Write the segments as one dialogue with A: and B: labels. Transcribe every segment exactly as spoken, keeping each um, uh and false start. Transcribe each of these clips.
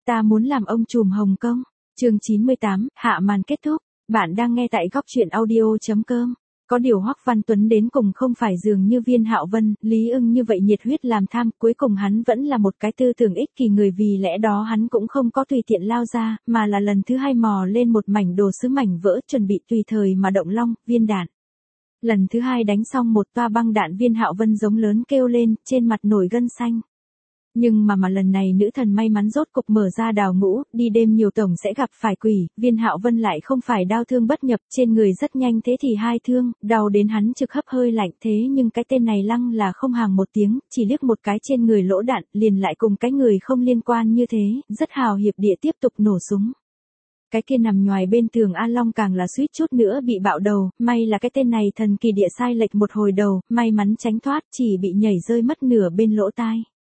A: Ta muốn làm ông trùm Hồng Kông. Chương chín mươi tám, hạ màn kết thúc. Bạn đang nghe tại góc truyện audio.com. Có điều Hoắc Văn Tuấn đến cùng không phải dường như Viên Hạo Vân, Lý Ưng như vậy nhiệt huyết làm tham, cuối cùng hắn vẫn là một cái tư tưởng ích kỷ người, vì lẽ đó hắn cũng không có tùy tiện lao ra, mà là lần thứ hai mò lên một mảnh đồ sứ mảnh vỡ, chuẩn bị tùy thời mà động long, viên đạn. Lần thứ hai đánh xong một toa băng đạn, Viên Hạo Vân giống lớn kêu lên, trên mặt nổi gân xanh. Nhưng mà mà lần này nữ thần may mắn rốt cục mở ra đào ngũ, đi đêm nhiều tổng sẽ gặp phải quỷ, Viên Hạo Vân lại không phải đau thương bất nhập, trên người rất nhanh thế thì hai thương, đau đến hắn trực hấp hơi lạnh, thế nhưng cái tên này lăng là không hàng một tiếng, chỉ liếc một cái trên người lỗ đạn, liền lại cùng cái người không liên quan như thế, rất hào hiệp địa tiếp tục nổ súng. Cái kia nằm nhoài bên tường A Long càng là suýt chút nữa bị bạo đầu, may là cái tên này thần kỳ địa sai lệch một hồi đầu, may mắn tránh thoát, chỉ bị nhảy rơi mất nửa bên lỗ tai.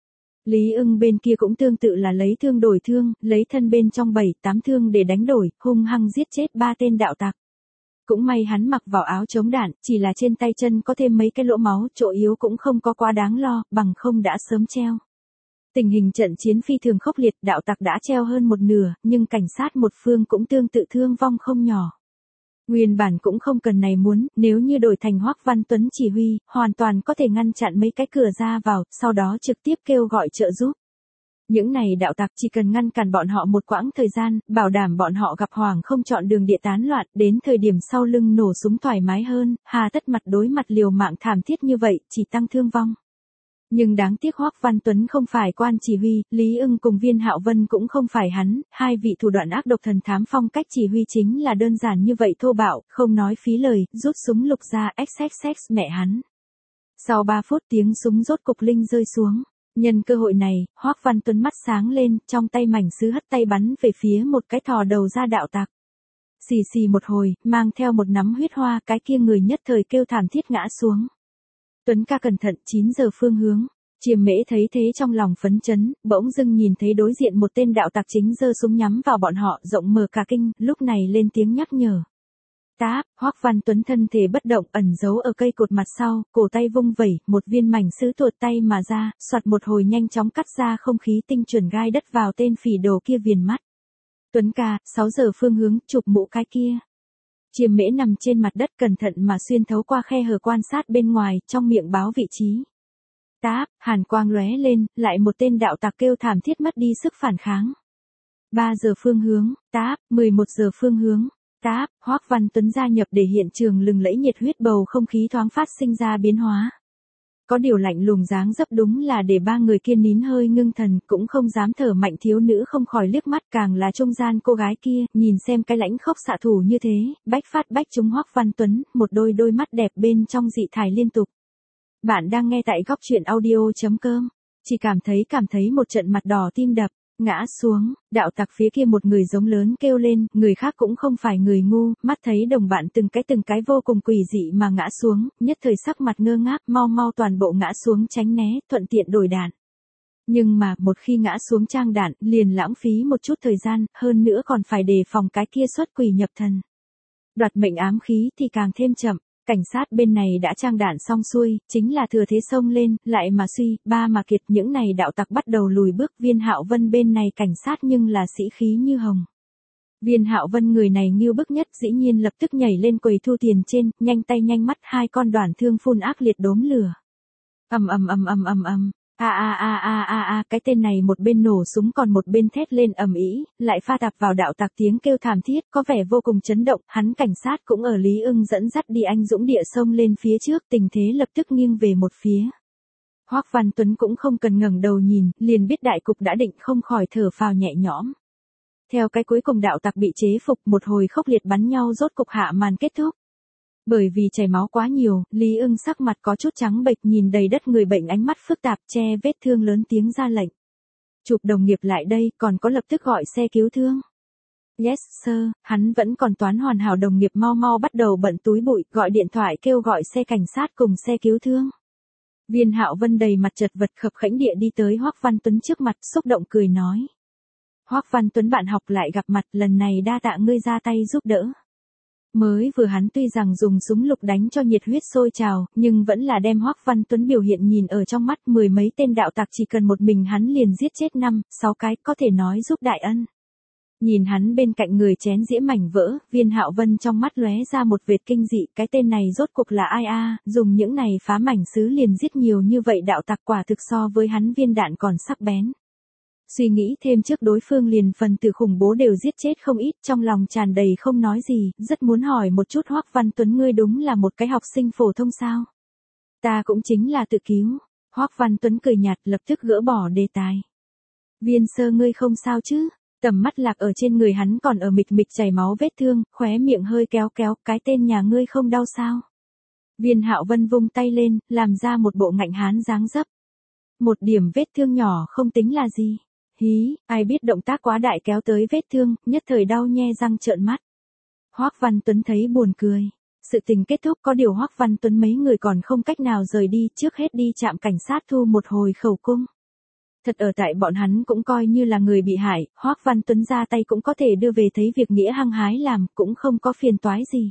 A: Lý Ưng bên kia cũng tương tự là lấy thương đổi thương, lấy thân bên trong bảy, tám thương để đánh đổi, hung hăng giết chết ba tên đạo tặc. Cũng may hắn mặc vào áo chống đạn, chỉ là trên tay chân có thêm mấy cái lỗ máu, chỗ yếu cũng không có quá đáng lo, bằng không đã sớm treo. Tình hình trận chiến phi thường khốc liệt, đạo tặc đã treo hơn một nửa, nhưng cảnh sát một phương cũng tương tự thương vong không nhỏ. Nguyên bản cũng không cần này muốn, nếu như đổi thành Hoắc Văn Tuấn chỉ huy, hoàn toàn có thể ngăn chặn mấy cái cửa ra vào, sau đó trực tiếp kêu gọi trợ giúp. Những này đạo tặc chỉ cần ngăn cản bọn họ một quãng thời gian, bảo đảm bọn họ gặp hoàng không chọn đường địa tán loạn, đến thời điểm sau lưng nổ súng thoải mái hơn, hà tất mặt đối mặt liều mạng thảm thiết như vậy, chỉ tăng thương vong. Nhưng đáng tiếc Hoắc Văn Tuấn không phải quan chỉ huy, Lý Ưng cùng Viên Hạo Vân cũng không phải hắn, hai vị thủ đoạn ác độc thần thám phong cách chỉ huy chính là đơn giản như vậy thô bạo, không nói phí lời, rút súng lục ra xxx mẹ hắn. Sau ba phút tiếng súng rốt cục linh rơi xuống. Nhân cơ hội này, Hoắc Văn Tuấn mắt sáng lên, trong tay mảnh sứ hất tay bắn về phía một cái thò đầu ra đạo tặc. Xì xì một hồi, mang theo một nắm huyết hoa, cái kia người nhất thời kêu thảm thiết ngã xuống. Tuấn ca cẩn thận, chín giờ phương hướng. Chiêm Mễ thấy thế trong lòng phấn chấn, bỗng dưng nhìn thấy đối diện một tên đạo tặc chính giơ súng nhắm vào bọn họ, rộng mở cả kinh, lúc này lên tiếng nhắc nhở. Táp, Hoắc Văn Tuấn thân thể bất động, ẩn giấu ở cây cột mặt sau, cổ tay vung vẩy, một viên mảnh sứ tuột tay mà ra, soạt một hồi nhanh chóng cắt ra không khí tinh chuẩn gai đất vào tên phỉ đồ kia viền mắt. Tuấn ca, sáu giờ phương hướng, chụp mũ cái kia. Chiêm Mễ nằm trên mặt đất cẩn thận mà xuyên thấu qua khe hở quan sát bên ngoài, trong miệng báo vị trí. Táp, hàn quang lóe lên, lại một tên đạo tặc kêu thảm thiết mất đi sức phản kháng. ba giờ phương hướng, táp, mười một giờ phương hướng, táp, Hoắc Văn Tuấn gia nhập để hiện trường lừng lẫy nhiệt huyết, bầu không khí thoáng phát sinh ra biến hóa. Có điều lạnh lùng dáng dấp đúng là để ba người kia nín hơi ngưng thần, cũng không dám thở mạnh, thiếu nữ không khỏi liếc mắt, càng là trung gian cô gái kia, nhìn xem cái lãnh khốc xạ thủ như thế, bách phát bách trúng Hoắc Văn Tuấn, một đôi đôi mắt đẹp bên trong dị thải liên tục. Bạn đang nghe tại góc truyện audio.com, chỉ cảm thấy cảm thấy một trận mặt đỏ tim đập, ngã xuống, đạo tặc phía kia một người giống lớn kêu lên, người khác cũng không phải người ngu, mắt thấy đồng bạn từng cái từng cái vô cùng quỷ dị mà ngã xuống, nhất thời sắc mặt ngơ ngác, mau mau toàn bộ ngã xuống tránh né, thuận tiện đổi đạn. Nhưng mà, một khi ngã xuống trang đạn, liền lãng phí một chút thời gian, hơn nữa còn phải đề phòng cái kia xuất quỷ nhập thần. Đoạt mệnh ám khí thì càng thêm chậm. Cảnh sát bên này đã trang đạn xong xuôi, chính là thừa thế xông lên, lại mà suy, ba mà kiệt, những này đạo tặc bắt đầu lùi bước. Viên Hạo Vân bên này cảnh sát nhưng là sĩ khí như hồng. Viên Hạo Vân người này nghiêu bức nhất, dĩ nhiên lập tức nhảy lên quầy thu tiền trên, nhanh tay nhanh mắt, hai con đoàn thương phun ác liệt đốm lửa. Ầm ầm ầm ầm ầm ầm. A a a a a a, cái tên này một bên nổ súng còn một bên thét lên ầm ĩ, lại pha tạp vào đạo tặc tiếng kêu thảm thiết, có vẻ vô cùng chấn động, hắn cảnh sát cũng ở Lý Ưng dẫn dắt đi anh dũng địa xông lên phía trước, tình thế lập tức nghiêng về một phía. Hoắc Văn Tuấn cũng không cần ngẩng đầu nhìn, liền biết đại cục đã định, không khỏi thở phào nhẹ nhõm. Theo cái cuối cùng đạo tặc bị chế phục, một hồi khốc liệt bắn nhau rốt cục hạ màn kết thúc. Bởi vì chảy máu quá nhiều, Lý Ưng sắc mặt có chút trắng bệch, nhìn đầy đất người bệnh, ánh mắt phức tạp, che vết thương lớn tiếng ra lệnh. Chụp đồng nghiệp lại đây, còn có lập tức gọi xe cứu thương. Yes sir, hắn vẫn còn toán hoàn hảo, đồng nghiệp mau mau bắt đầu bận túi bụi, gọi điện thoại kêu gọi xe cảnh sát cùng xe cứu thương. Viên Hạo Vân đầy mặt chật vật khập khẽnh địa đi tới Hoắc Văn Tuấn trước mặt, xúc động cười nói. Hoắc Văn Tuấn bạn học lại gặp mặt, lần này đa tạ ngươi ra tay giúp đỡ. Mới vừa hắn tuy rằng dùng súng lục đánh cho nhiệt huyết sôi trào, nhưng vẫn là đem Hoắc Văn Tuấn biểu hiện nhìn ở trong mắt, mười mấy tên đạo tặc chỉ cần một mình hắn liền giết chết năm, sáu cái, có thể nói giúp đại ân. Nhìn hắn bên cạnh người chén dĩa mảnh vỡ, Viên Hạo Vân trong mắt lóe ra một vệt kinh dị, cái tên này rốt cuộc là ai a, dùng những này phá mảnh sứ liền giết nhiều như vậy đạo tặc, quả thực so với hắn viên đạn còn sắc bén. Suy nghĩ thêm trước đối phương liền phần tử khủng bố đều giết chết không ít, trong lòng tràn đầy không nói gì, rất muốn hỏi một chút Hoắc Văn Tuấn, ngươi đúng là một cái học sinh phổ thông sao? Ta cũng chính là tự cứu. Hoắc Văn Tuấn cười nhạt, lập tức gỡ bỏ đề tài. Viên sơ, ngươi không sao chứ? Tầm mắt lạc ở trên người hắn còn ở mịch mịch chảy máu vết thương, khóe miệng hơi kéo kéo, cái tên nhà ngươi không đau sao? Viên Hạo Vân vung tay lên, làm ra một bộ ngạnh hán dáng dấp. Một điểm vết thương nhỏ không tính là gì. Hí, ai biết động tác quá đại kéo tới vết thương, nhất thời đau nhe răng trợn mắt. Hoắc Văn Tuấn thấy buồn cười. Sự tình kết thúc, có điều Hoắc Văn Tuấn mấy người còn không cách nào rời đi, trước hết đi trạm cảnh sát thu một hồi khẩu cung. Thật ở tại bọn hắn cũng coi như là người bị hại, Hoắc Văn Tuấn ra tay cũng có thể đưa về thấy việc nghĩa hăng hái làm, cũng không có phiền toái gì.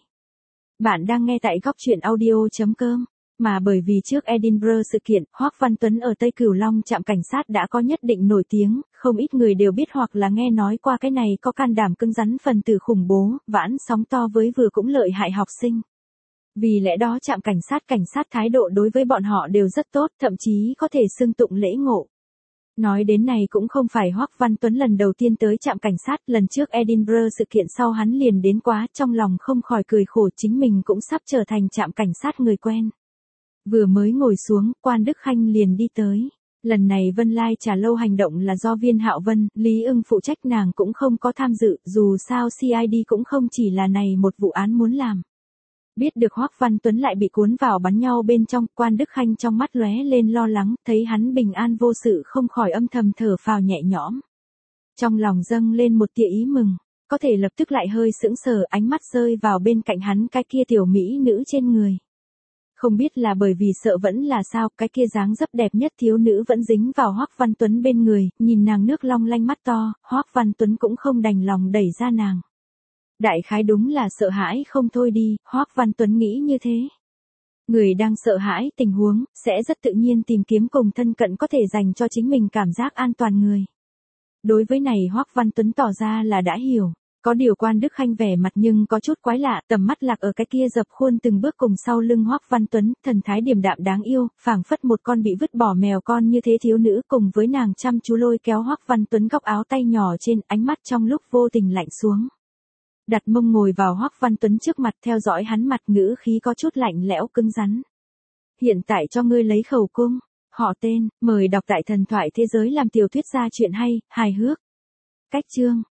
A: Bạn đang nghe tại góc truyện audio chấm com. Mà bởi vì trước Edinburgh sự kiện, Hoắc Văn Tuấn ở Tây Cửu Long trạm cảnh sát đã có nhất định nổi tiếng, không ít người đều biết hoặc là nghe nói qua cái này có can đảm cứng rắn phần tử khủng bố, vãn sóng to với vừa cũng lợi hại học sinh. Vì lẽ đó trạm cảnh sát cảnh sát thái độ đối với bọn họ đều rất tốt, thậm chí có thể xưng tụng lễ ngộ. Nói đến này cũng không phải Hoắc Văn Tuấn lần đầu tiên tới trạm cảnh sát, lần trước Edinburgh sự kiện sau hắn liền đến quá, trong lòng không khỏi cười khổ, chính mình cũng sắp trở thành trạm cảnh sát người quen. Vừa mới ngồi xuống, Quan Đức Khanh liền đi tới. Lần này Vân Lai Trà Lâu hành động là do Viên Hạo Vân, Lý Ưng phụ trách, nàng cũng không có tham dự, dù sao xê i đê cũng không chỉ là này một vụ án muốn làm. Biết được Hoắc Văn Tuấn lại bị cuốn vào bắn nhau bên trong, Quan Đức Khanh trong mắt lóe lên lo lắng, thấy hắn bình an vô sự không khỏi âm thầm thở phào nhẹ nhõm. Trong lòng dâng lên một tia ý mừng, có thể lập tức lại hơi sững sờ, ánh mắt rơi vào bên cạnh hắn cái kia tiểu mỹ nữ trên người. Không biết là bởi vì sợ vẫn là sao, cái kia dáng dấp đẹp nhất thiếu nữ vẫn dính vào Hoắc Văn Tuấn bên người, nhìn nàng nước long lanh mắt to, Hoắc Văn Tuấn cũng không đành lòng đẩy ra nàng. Đại khái đúng là sợ hãi không thôi đi, Hoắc Văn Tuấn nghĩ như thế. Người đang sợ hãi tình huống, sẽ rất tự nhiên tìm kiếm cùng thân cận có thể dành cho chính mình cảm giác an toàn người. Đối với này Hoắc Văn Tuấn tỏ ra là đã hiểu. Có điều Quan Đức Khanh vẻ mặt nhưng có chút quái lạ, tầm mắt lạc ở cái kia dập khuôn từng bước cùng sau lưng Hoắc Văn Tuấn, thần thái điềm đạm đáng yêu, phảng phất một con bị vứt bỏ mèo con như thế thiếu nữ, cùng với nàng chăm chú lôi kéo Hoắc Văn Tuấn góc áo tay nhỏ trên, ánh mắt trong lúc vô tình lạnh xuống. Đặt mông ngồi vào Hoắc Văn Tuấn trước mặt, theo dõi hắn mặt, ngữ khí có chút lạnh lẽo cứng rắn. Hiện tại cho ngươi lấy khẩu cung, họ tên, mời đọc tại Thần Thoại Thế Giới làm tiểu thuyết gia truyện hay, hài hước. Cách chương